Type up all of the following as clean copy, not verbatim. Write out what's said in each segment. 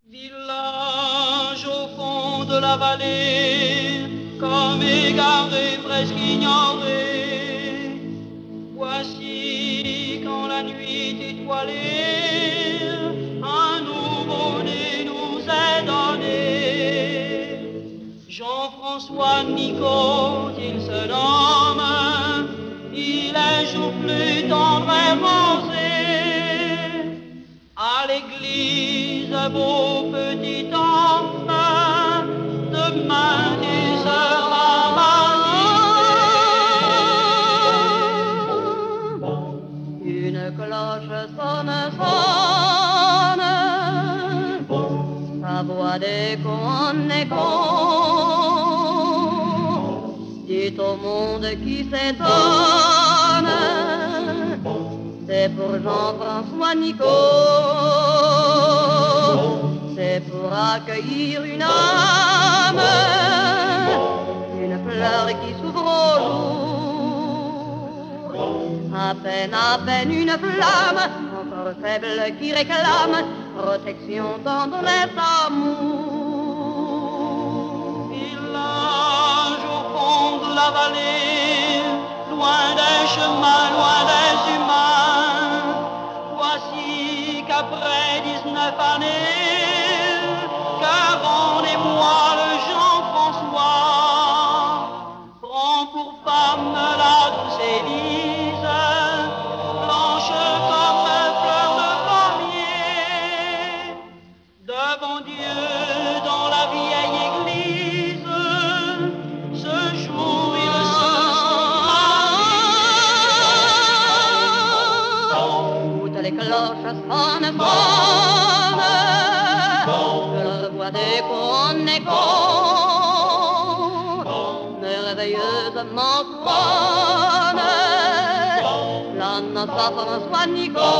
Village au fond de la vallée, comme égaré, presque ignoré. Voici quand la nuit étoilée, un nouveau-né nous est donné. Jean-François Nicot, il se nomme, il est jour plus tendre et rosé. À l'église, beau petit enfant, demain tu seras baptisé. Une cloche sonne, sonne, sa voix d'écho en écho, dit au monde qui s'étonne, c'est pour Jean-François Nicot, c'est pour accueillir une âme, une fleur qui s'ouvre au jour, à peine une flamme, encore faible qui réclame protection, tendresse, amour. Village au fond de la vallée, loin des chemins, loin des humains, voici qu'après 19 années, qu'avant les mois, le Jean-François prend pour femme la douce Élise, blanche comme fleur de pommier, devant Dieu dans la vieille église, ce jour il se les cloches sonnent, sonnent, que leur voix d'écho en écho, merveilleusement sonne, la noce à François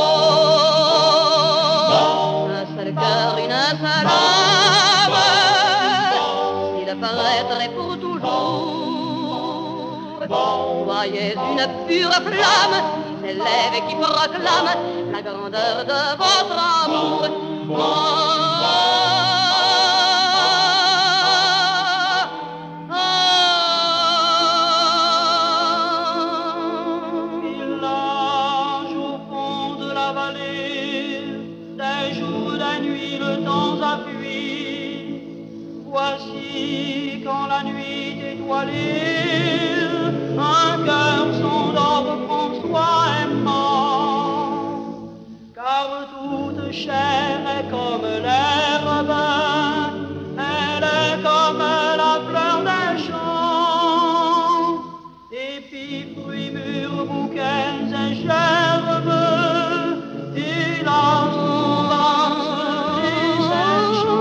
Nicot, un seul cœur, une seule âme, il paraîtrait pour toujours. Voyez une pure flamme qui s'élève et qui proclame la grandeur de votre amour. Village au fond de la vallée, des jours, des nuits, le temps a fui. Voici quand la nuit étoilée, un cœur s'endort, François est mort, car toute chair est comme l'herbe, elle est comme la fleur des champs, épis, fruits, mûrs, bouquets et gerbes, et la sauvage et ses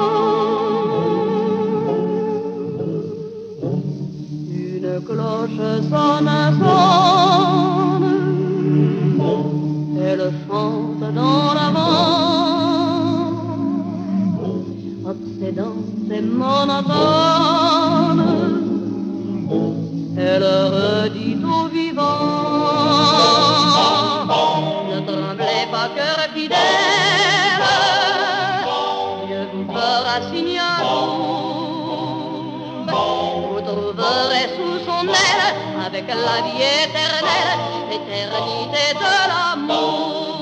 chants. Une cloche sonne, sonne, elle chante dans l'avant, obsédante et monotone, elle redit aux vivants, ne tremblez pas, cœur fidèle, Dieu vous fera signe un jour, vous trouverez sous son aile, avec la vie éternelle, l'éternité de l'amour.